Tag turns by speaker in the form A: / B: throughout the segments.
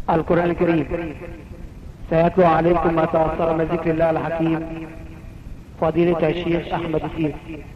A: القرآن الكريم سيتلو عليكم ما تأثر من ذكر الله الحكيم فضيلة الشيخ أحمد الدين.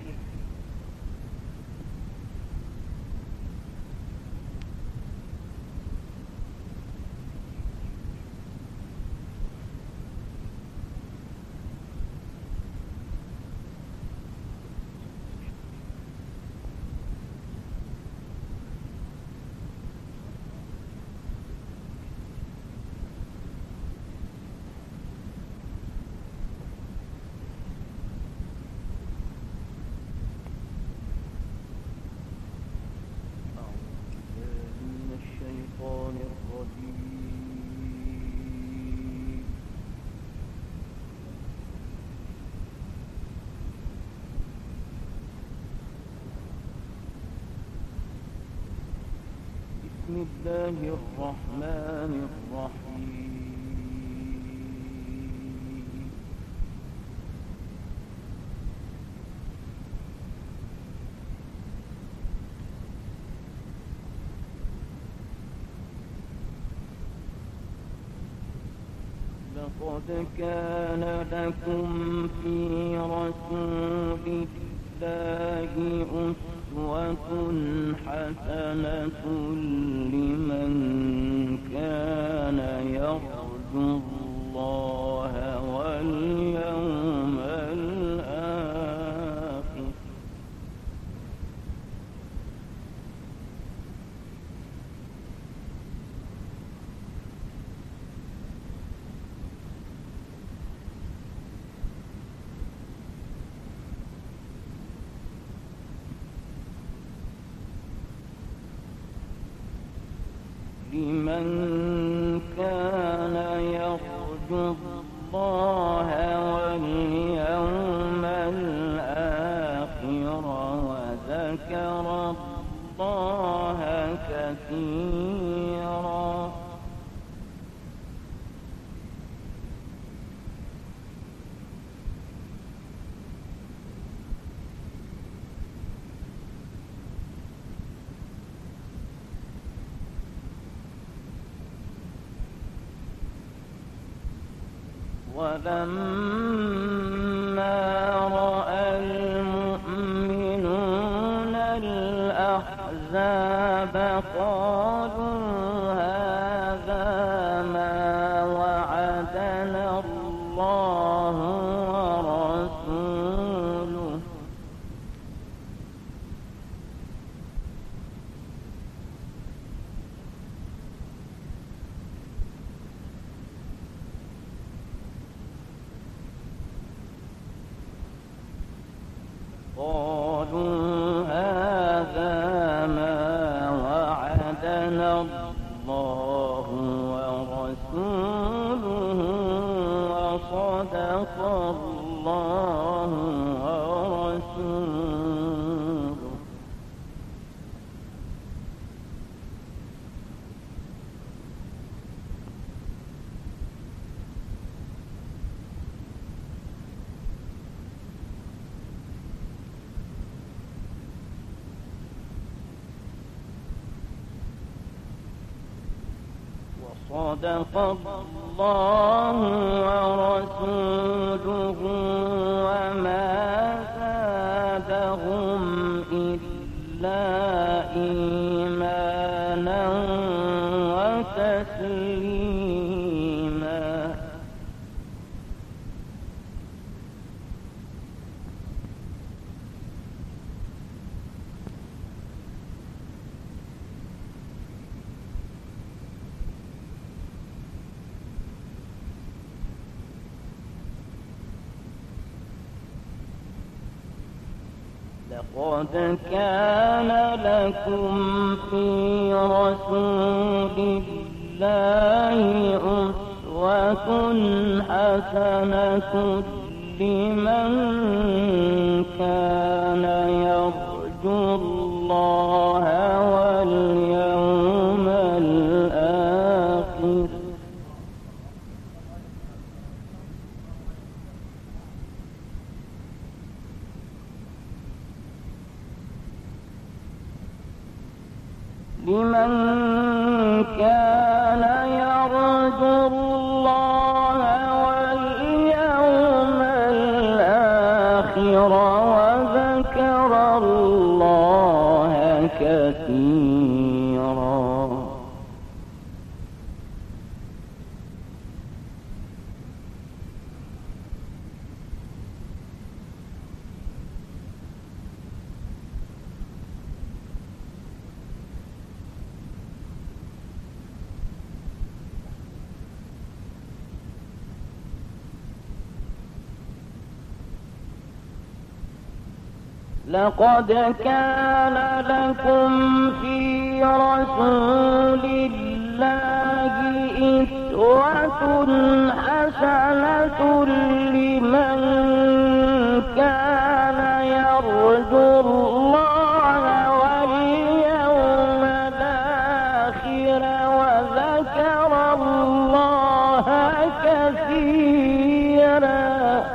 B: بسم الله الرحمن الرحيم. لقد كان لكم في رسول الله أسوة حسنة لمن كان يرجو الله واليوم الآخر. لمن كان يرجو الله واليوم الآخر وذكر الله كثيرا. ولما رأى المؤمنون الأحزاب قالوا هذا ما وعدنا الله ورسوله وصدق الله ورسوله. صدق الله ورسوله وما زادهم إلا إيمانا وتسليما. لقد كان لكم في رسول الله أسوة حسنة لمن كان يرجو الله واليوم الآخر. لمن كان يرجو وذكر الله كثيرا. لقد كان لكم في رسول الله أسوة حسنة لمن كان يرجو الله واليوم الآخر وذكر الله كثيرا.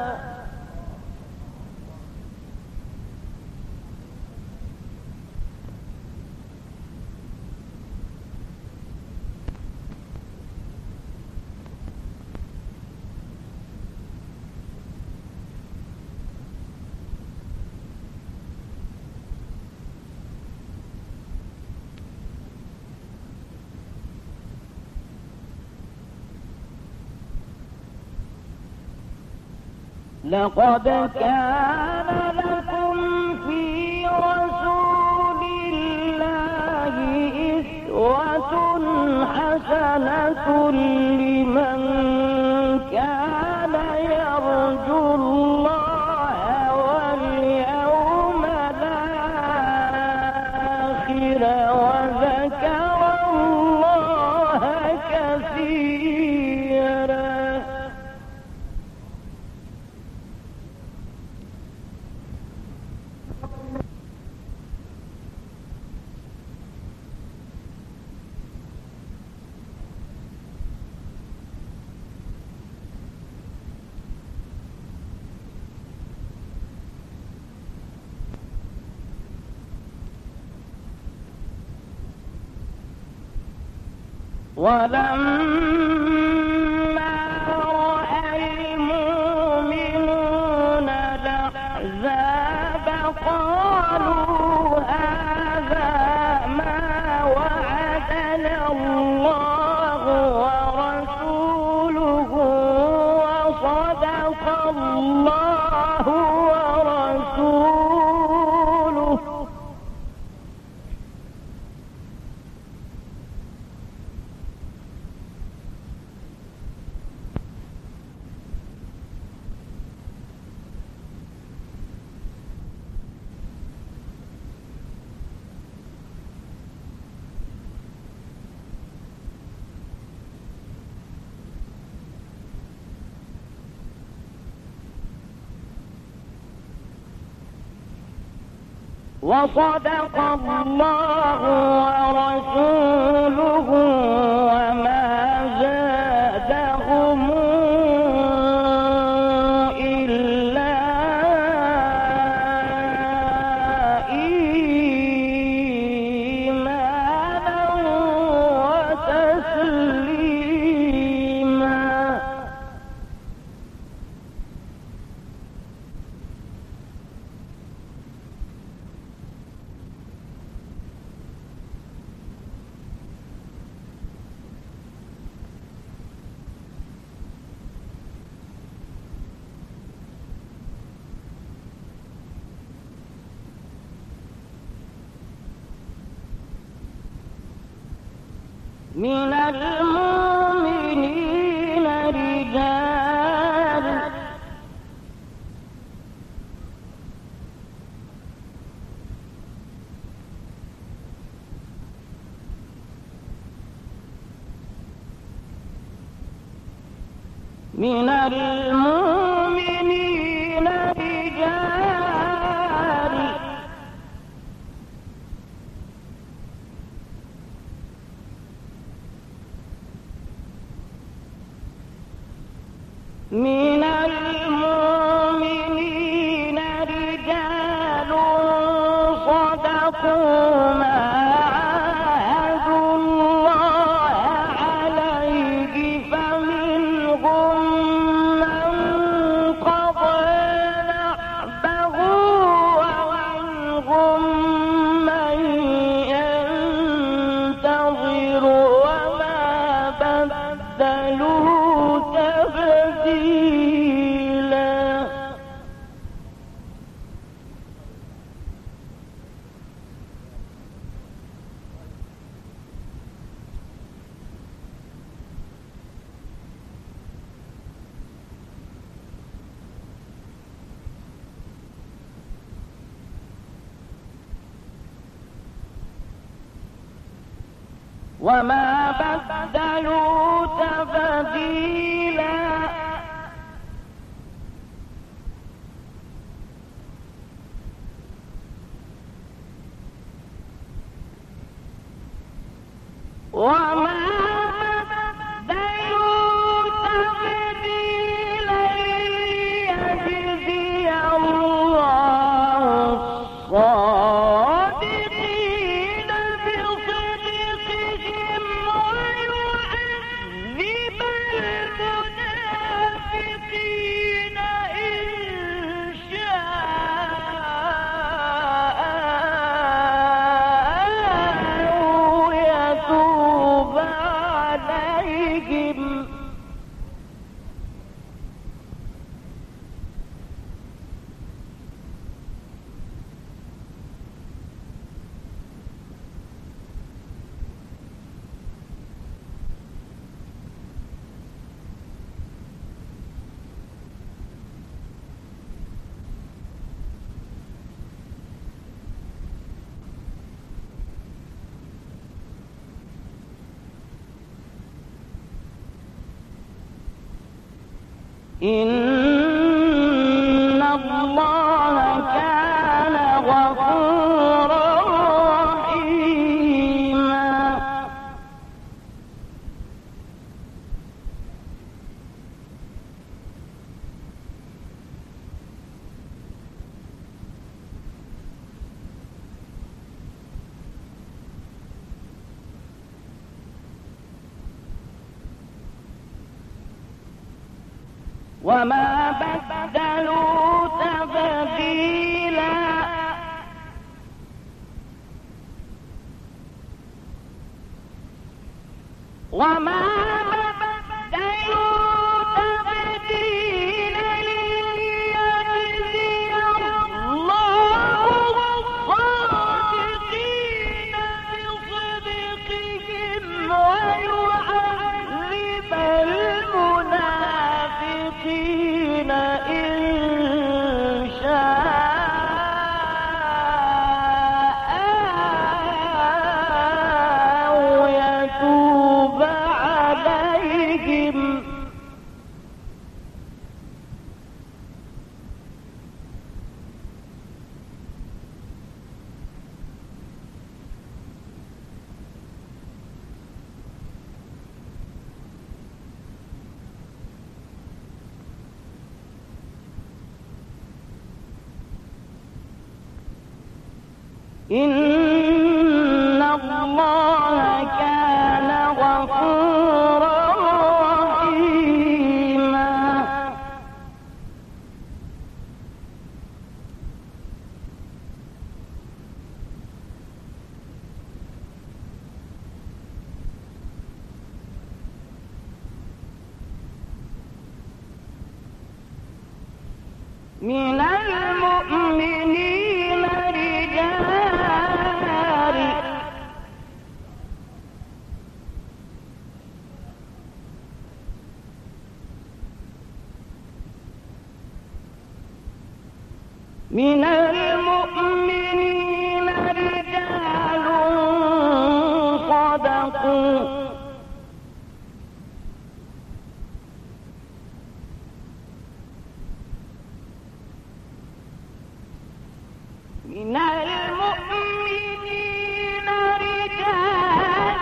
B: لقد كان لكم في رسول الله أسوة حسنة لمن كان يرجو الله واليوم الآخر وذكر الله كثيرا. ولما رأى المؤمنون الأحزاب قالوا هذا ما وعدنا الله ورسوله وصدق الله ورسوله. وصدق الله ورسوله وما زادهم إلا إيمانا وتسليما. من المؤمنين رجال من المؤمنين رجال من المؤمنين رجال صدقوا ما عاهدوا الله عليه فمنهم من وما بدلوا تبديلا وما بدلوا تبديلا يجزي الله الصادقين بصدقهم ويعذب المنافقين إن شاء أو يتوب عليهم إن الله كان غفورا رحيما وما بدلوا تبديلا وما بدلوا تبديلا ليجزي الله الصادقين بصدقهم ويعذب المنافقين إن شاء أو يتوب عليهم إن الله كان غفورا رحيما من المؤمنين من المؤمنين رجال صدقوا من المؤمنين رجال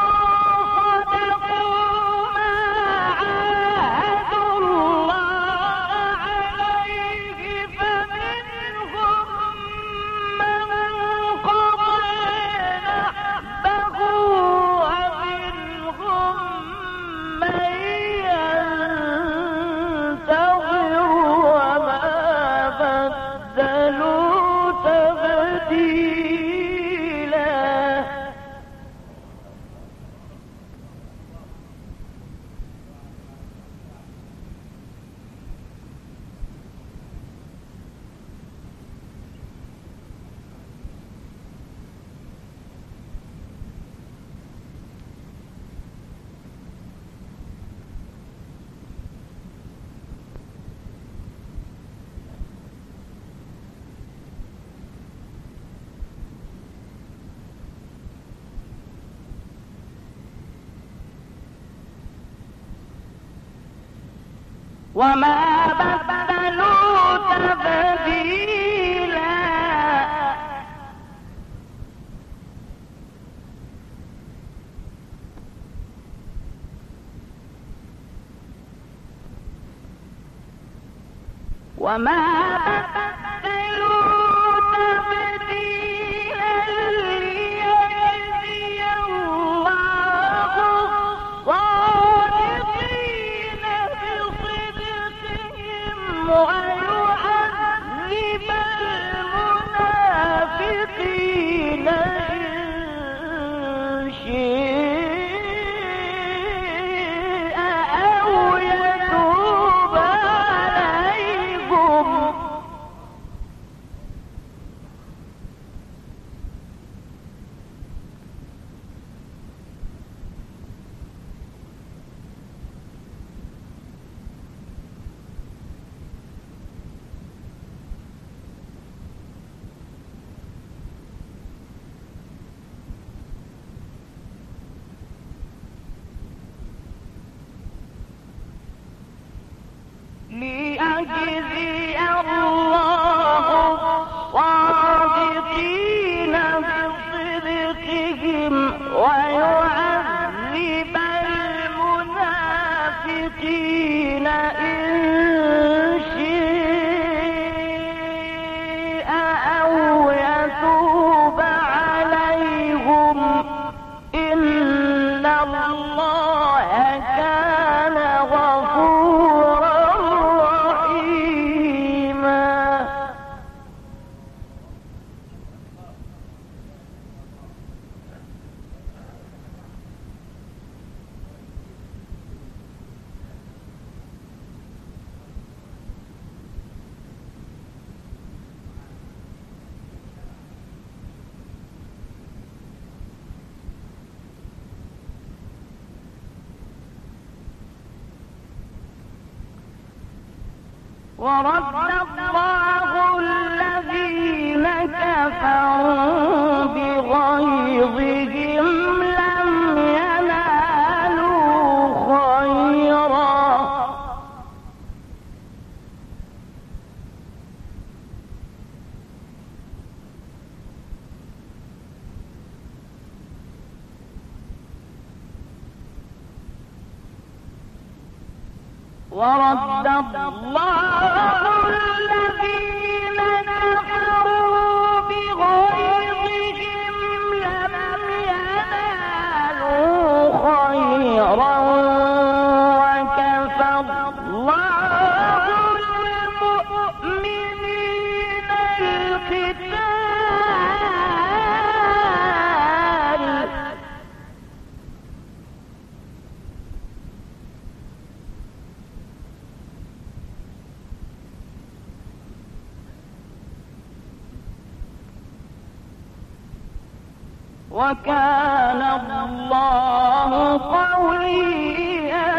B: صدقوا ما عاهدوا الله عليه فمنهم من قضى نحبه ومنهم من ينتظر وما بدلوا تبديلا وما بدلوا تبديلا وما بدلوا تبديلا ليجزي الله الصادقين بصدقهم ويعذب المنافقين إن شاء أو يتوب عليكم ليجزي الله الصادقين بصدقهم ويعذب المنافقين إن شاء أو يتوب عليهم إن الله كان غفورا رحيما. ورد الله الذين كفروا بغيظهم لم ينالوا خيرا ورد الله الذين كفروا بغيظهم لم ينالوا خيرا وكفى الله المؤمنين القتال وكان الله قويا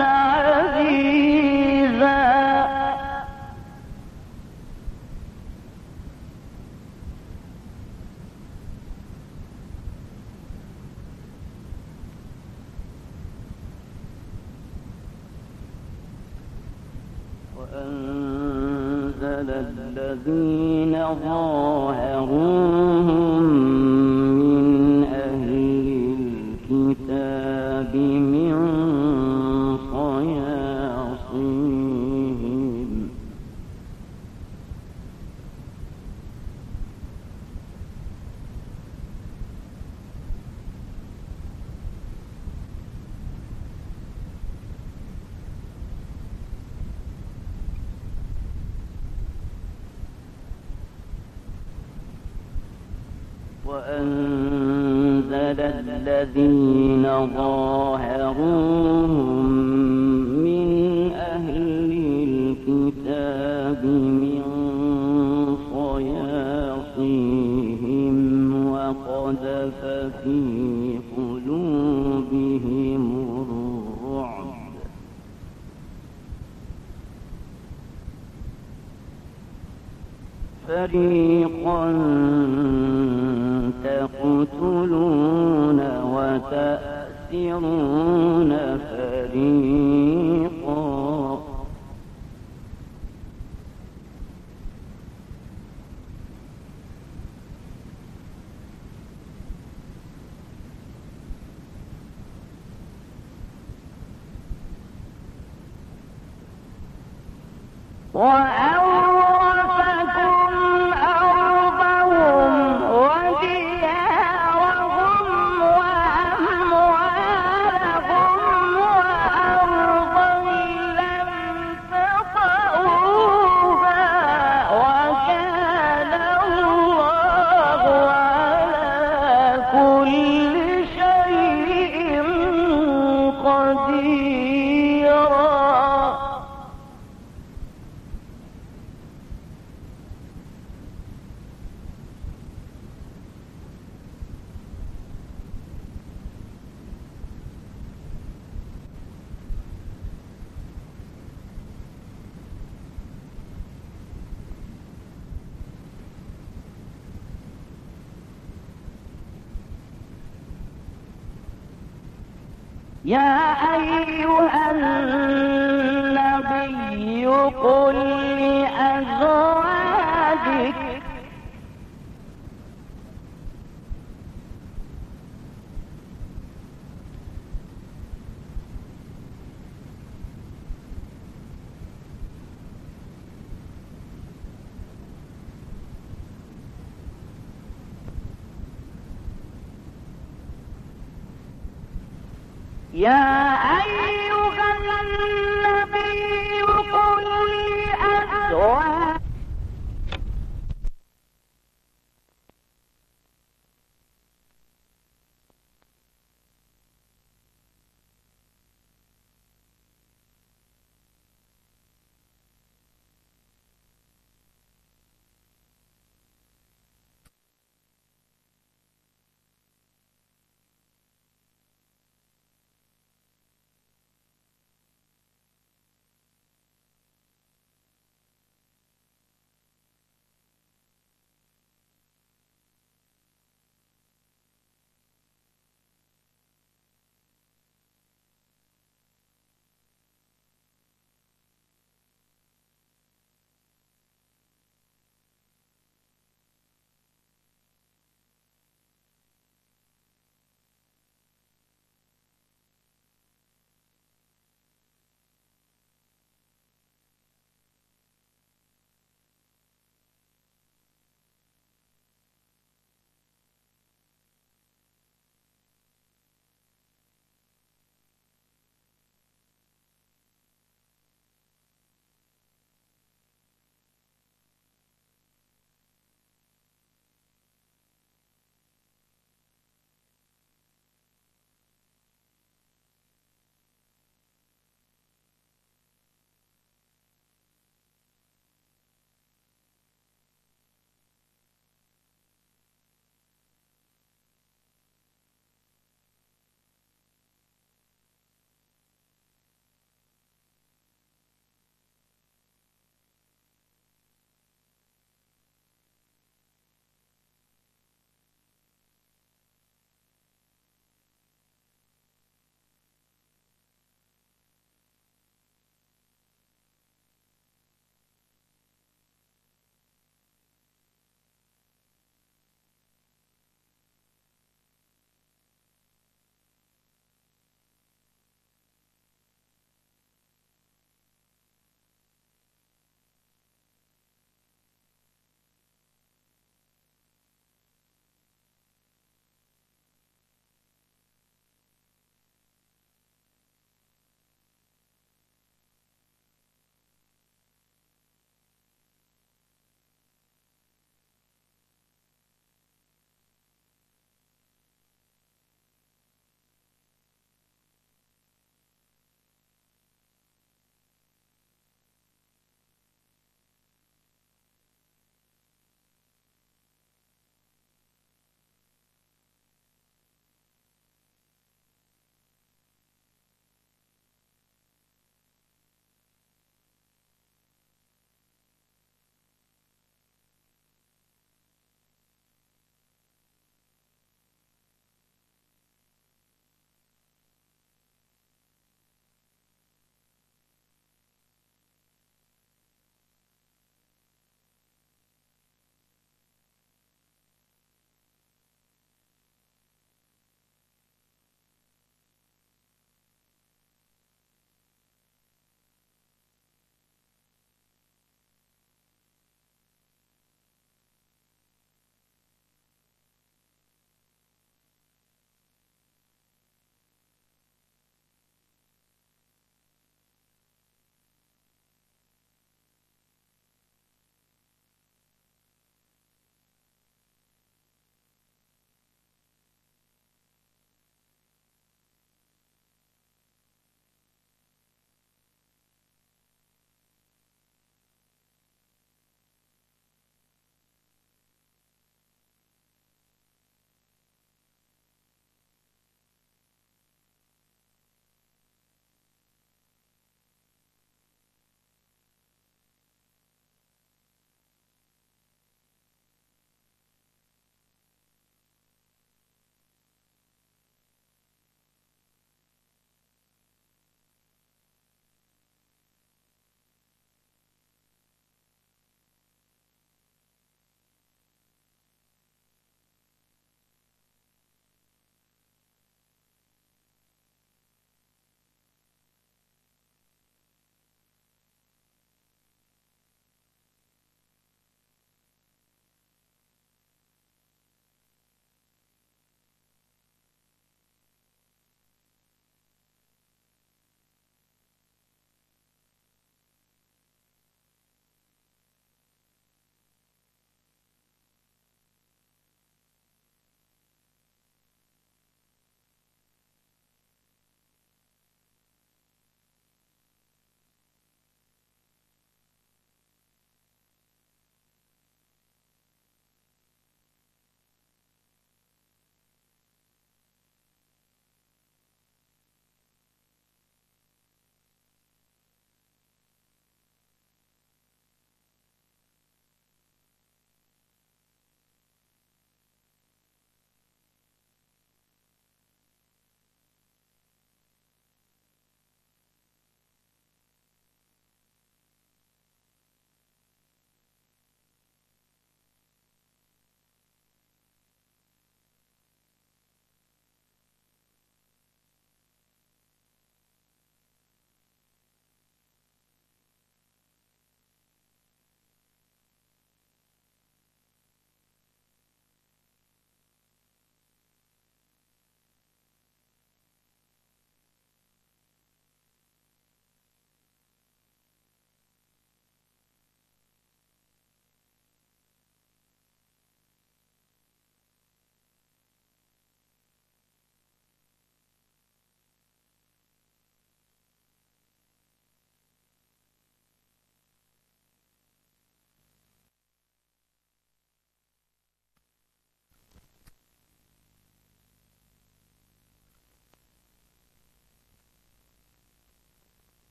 B: عزيزا. وأنزل الذين ظاهروهم من أهل الكتاب من صياصيهم وأنزل الذين ظاهروهم من أهل الكتاب من صياصيهم وقذف في قلوبهم الرعب فريقا تقتلون وتأسرون فريقا
C: وأورثكم أرضهم وديارهم وأموالهم وأرضا لم تطئوها وكان الله على كل شيء قديرا. يا أيها النبي قل لأزواجك يا أيها النبي قل لأزواجك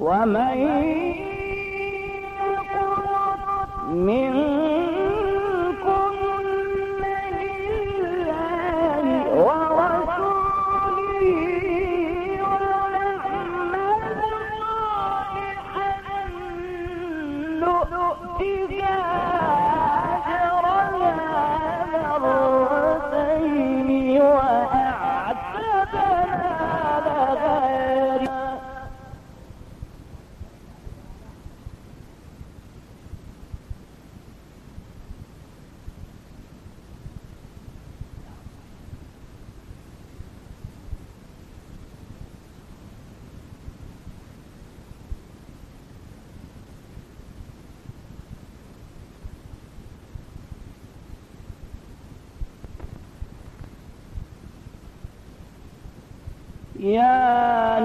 C: ومن منكم لله ورسوله ويعمل صالحا نؤتها أجرها مرتين وأعتدنا لها يا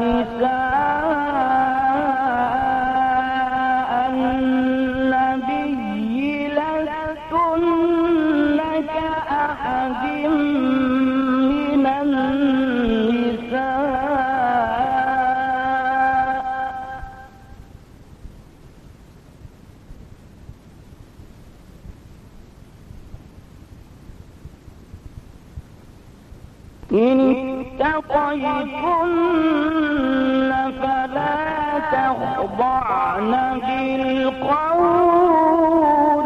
C: نساء النبي لستن كأحد من النساء إن اتقيتن فلا تخضعن بالقول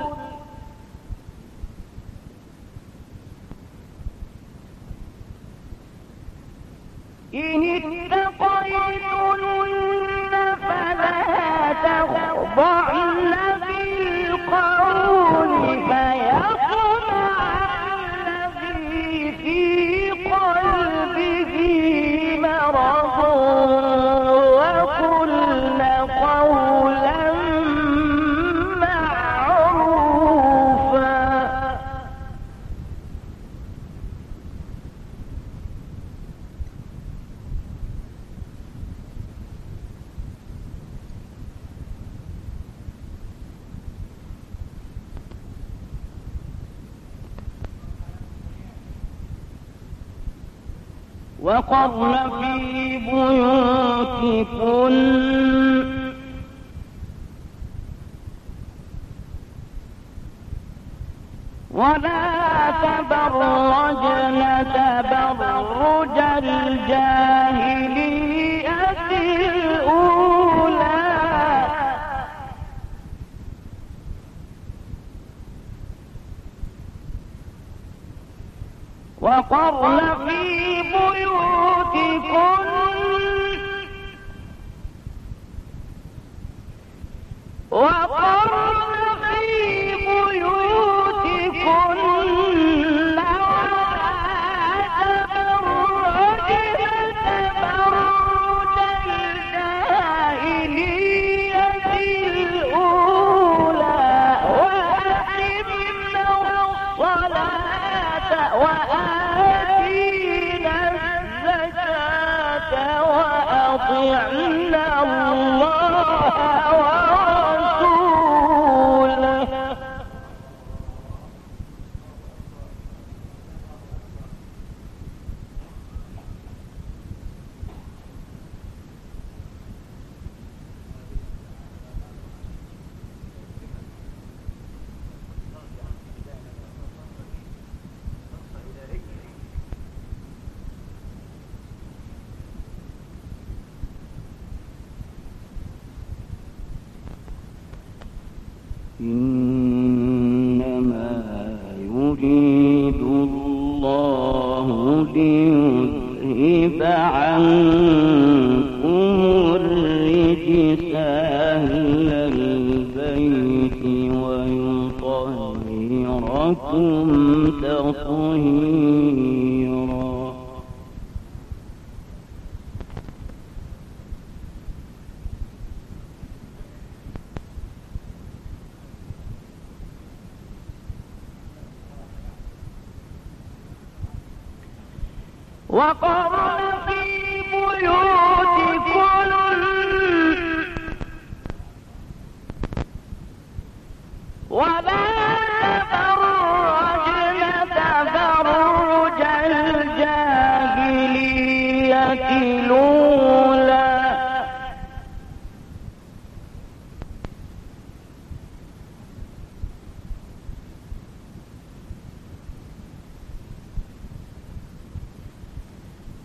C: إن اتقيتن فلا تخضعن بالقول فيطمع الذي في قلبه مرض وقلن قولا معروفا وقرن في بيوتكن ولا تبرجن تبرج الجاهلية الأولى وقرن في بيوتكن وقرن في بيوتكن ولا تبرجن تبرج الجاهلية الأولى وأقمنا الصلاة وآتينا الزكاة وأطعنا الله ورسوله إنما يريد الله ليذهب عنكم الرجس أهل البيت ويطهركم تطهيرا وقرن في بيوتكن ولا تبرجن تبرج الجاهلية الأولى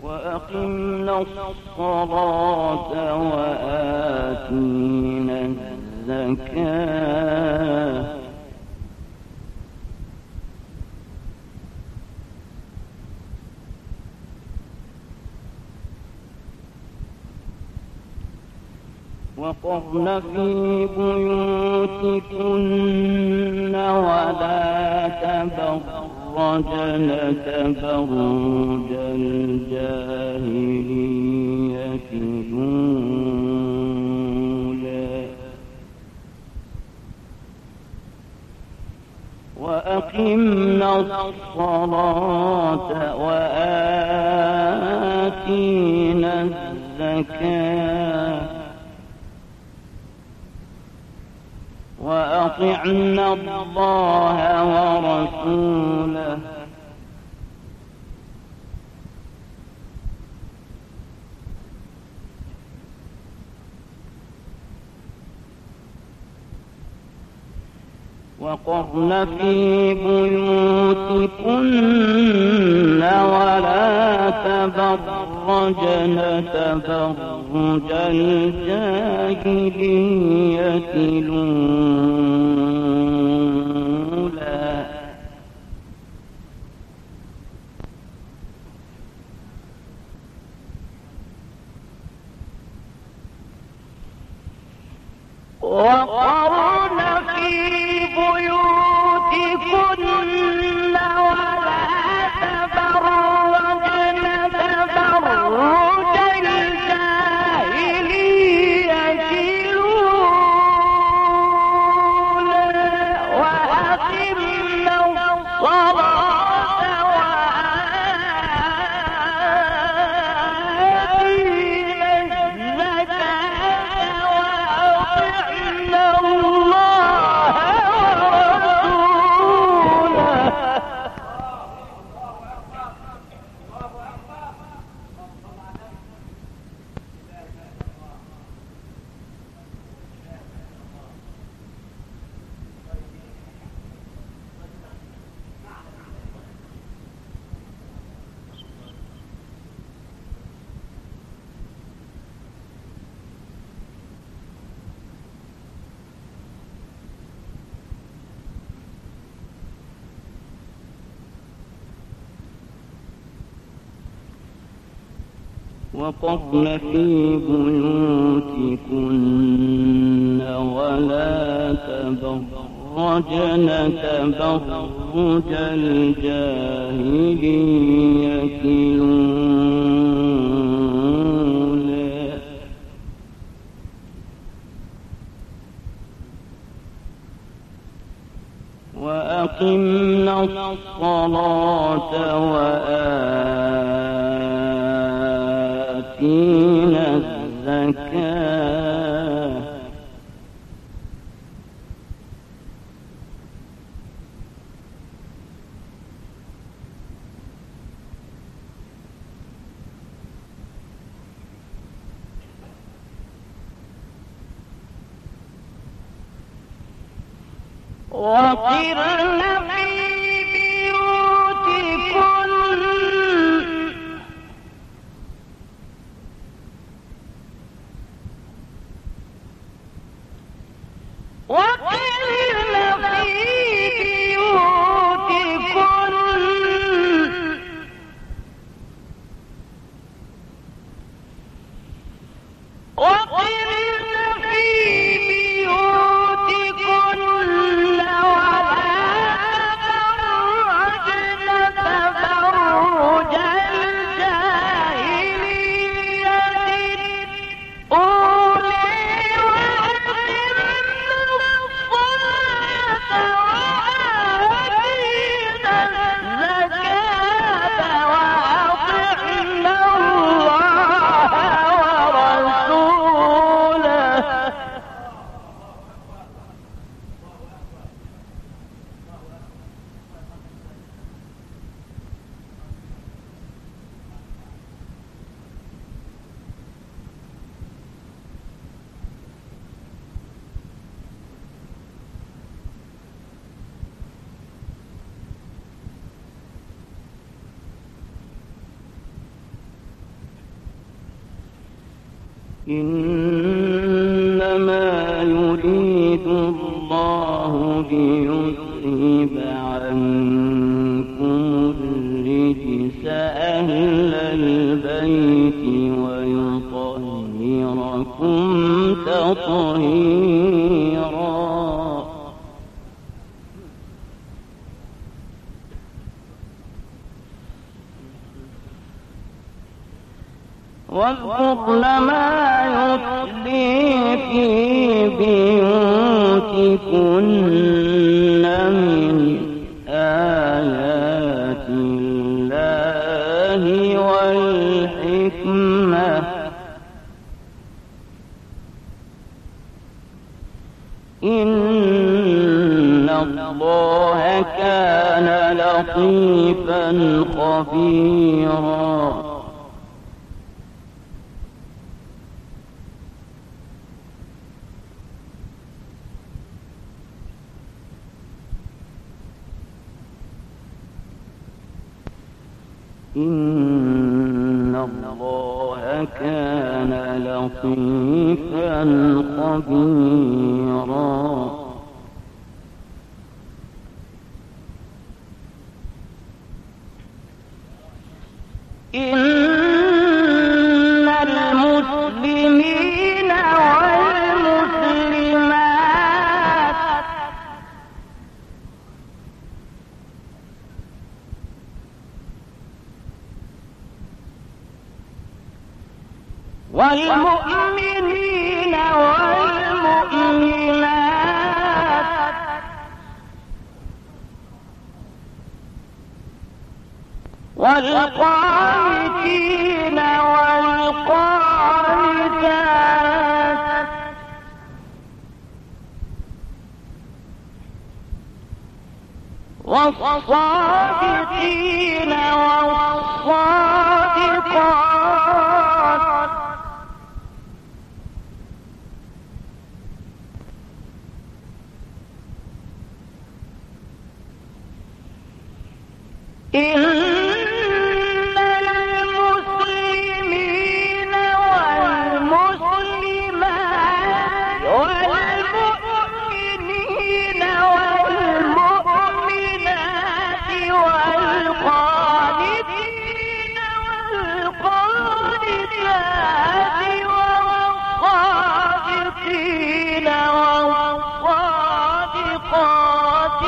B: وأقمنا الصلاة وآتينا الزكاة وقرن في بيوتكن ولا تبرجن تبرج الجاهلية الأولى وأقمنا الصلاة وآتينا الزكاة وأطعنا الله ورسوله وقرن في بيوتكن ولا تبرجن تبرج الجاهلية الأولى
C: وقرن في بيوتكن ولا تبرجن تبرج الجاهلية الأولى وأقمنا الصلاة وآتينا الزكاة وأطعنا الله ورسوله
B: وقرن في بيوتكن ولا تبرجن تبرج الجاهلية الأولى وأقمنا الصلاة وآتينا الزكاة
C: وقرن في بيوتكن ولا
B: إنما يريد الله ليذهب عنكم الرجس أهل البيت ويطهركم تطهيرا. واذكرن ما يتلي في بيوتكن من آيات الله والحكمة إن الله كان لطيفا خبيرا. إن الله كان لطيفا خبيرا. إن المسلمين والمسلمات والمؤمنين والمؤمنات والقانتين والقانتات والصادقين والصادقات إن المسلمين والمسلمات والمؤمنين والمؤمنات والقانتين والقانتات والصادقين والصادقات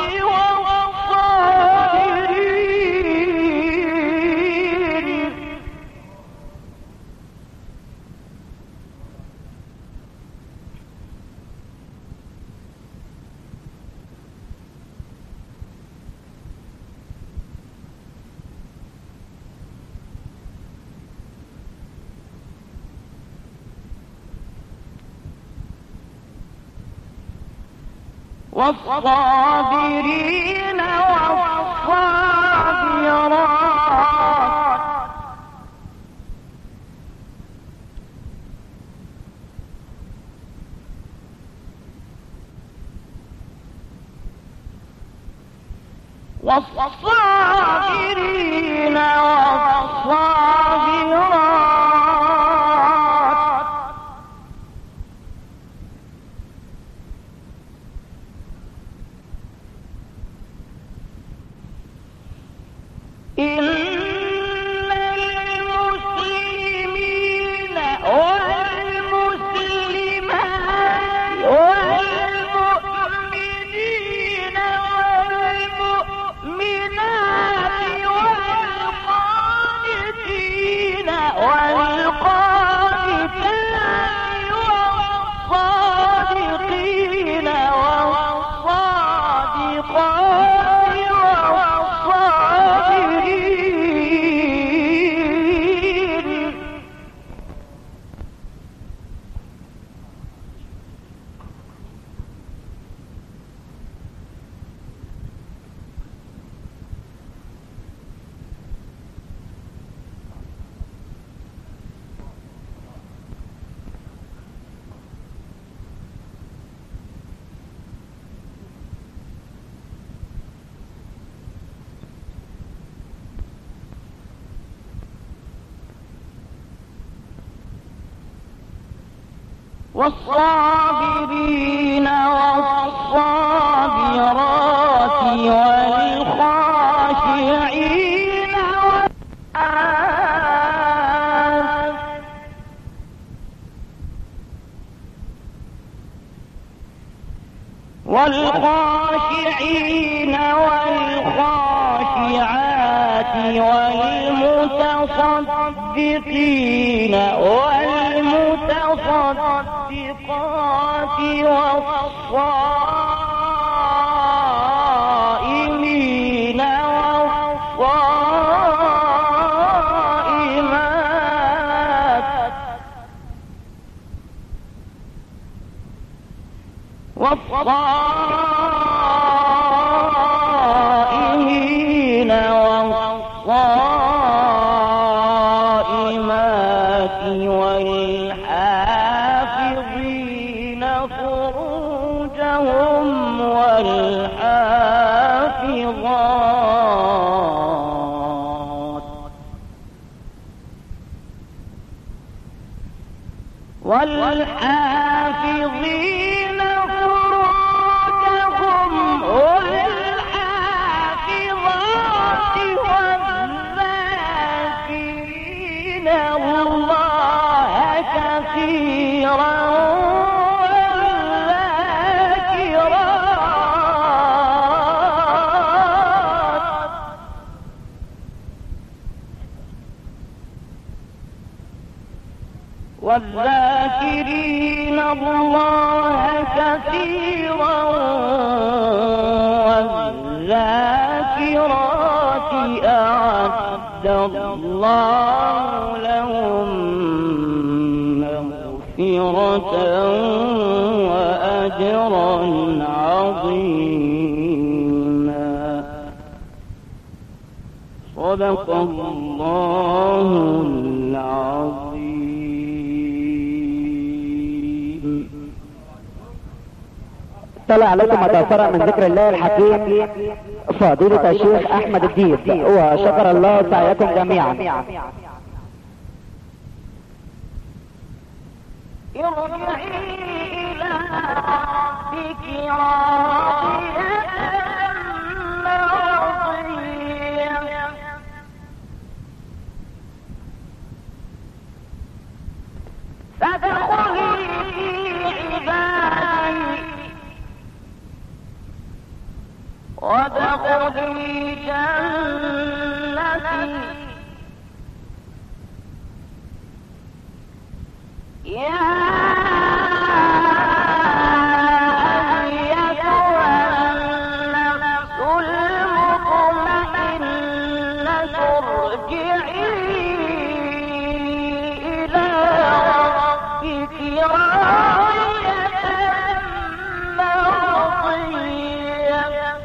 B: والصابرين والصابرات والصابرين والصابرات إن المسلمين والمسلمات والمؤمنين والمؤمنات والقانتين
C: والصابرين والصابرات والخاشعين والخاشعين والخاشعات والمتصدقين والمتصدقات والصائمين والصائمين والصائمات والحافظين فروجهم والحافظين فروجهم والحافظات والذاكرين الله كثيرا والذاكرين الله كثيرا والذاكرات أعد الله لهم مغفرة وأجرا عظيما. صدق الله العظيم.
A: طلع عليكم ما تأثر من ذكر الله الحكيم فضيلة الشيخ أحمد الديب، وشكر الله سعيكم جميعا.
C: ارجعي إلى ربك راضية مرضية فادخلي في عبادي وادخلي جنتي. يا أيتها النفس المطمئنة ارجعي إلى ربك راضية مرضية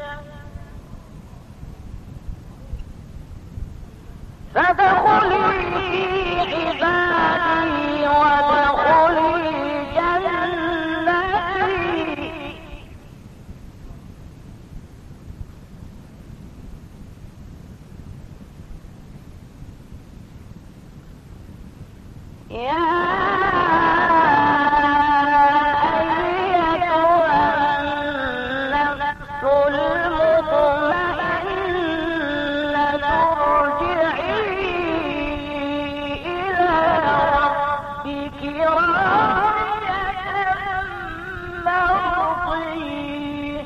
C: فادخلي في عبادي وادخلي جنتي. يا أيتها النفس المطمئنة ارجعي إلى ربك راضية مرضية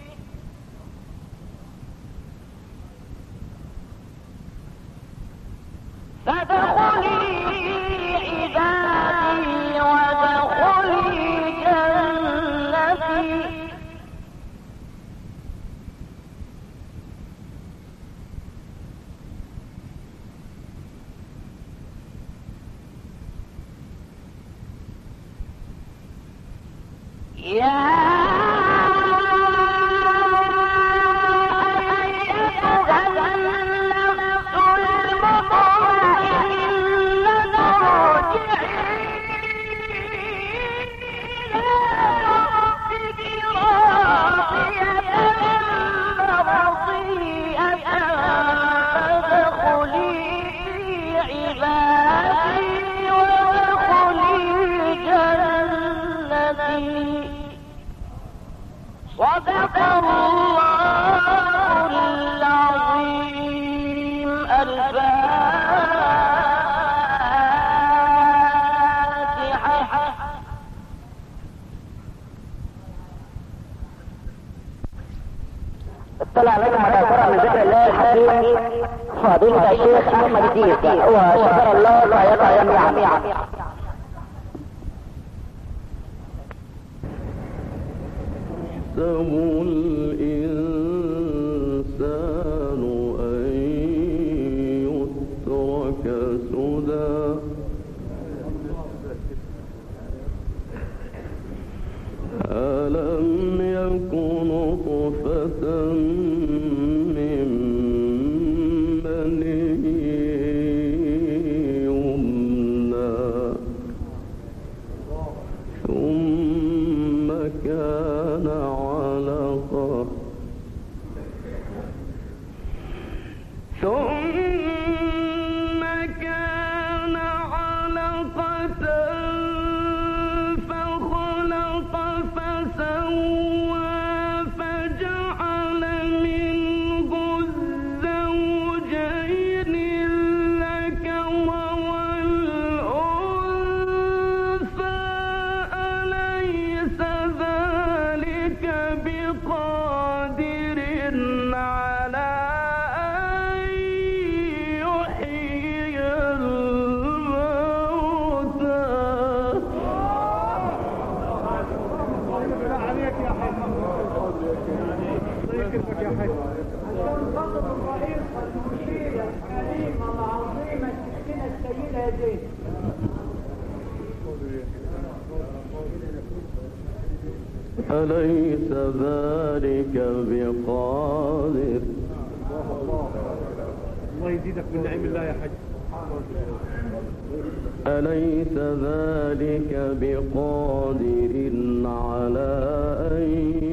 C: فادخلي في عبادي وادخلي جنتي. يا أيتها النفس المطمئنة ارجعي إلى ربك راضية مرضية فادخلي في عبادي وادخلي جنتي. صدق الله العظيم. الفاتحة.
A: طلع لكم متأثرة من ذكر الله الحكيم فضيلة الشيخ أحمد الديب وشكر الله سعيكم جميعا.
D: يحسب الإنسان أن يترك سدى ألم يكن نطفة من مني يمنى ثم كان علقة فخلق فسوى فجعل منه الزوجين الذكر والأنثى أليس ذلك بقادر على أن يحيي الموتى.
E: عليك يا حاج الله يكرمك يا حاج. عشان خاطر الرئيس المشير الكريمة العظيمة السكينة السيدة زين.
D: أليس ذلك بقادر.
E: الله يزيدك من نعم الله يا حاج.
D: أليس ذلك بقادر على أن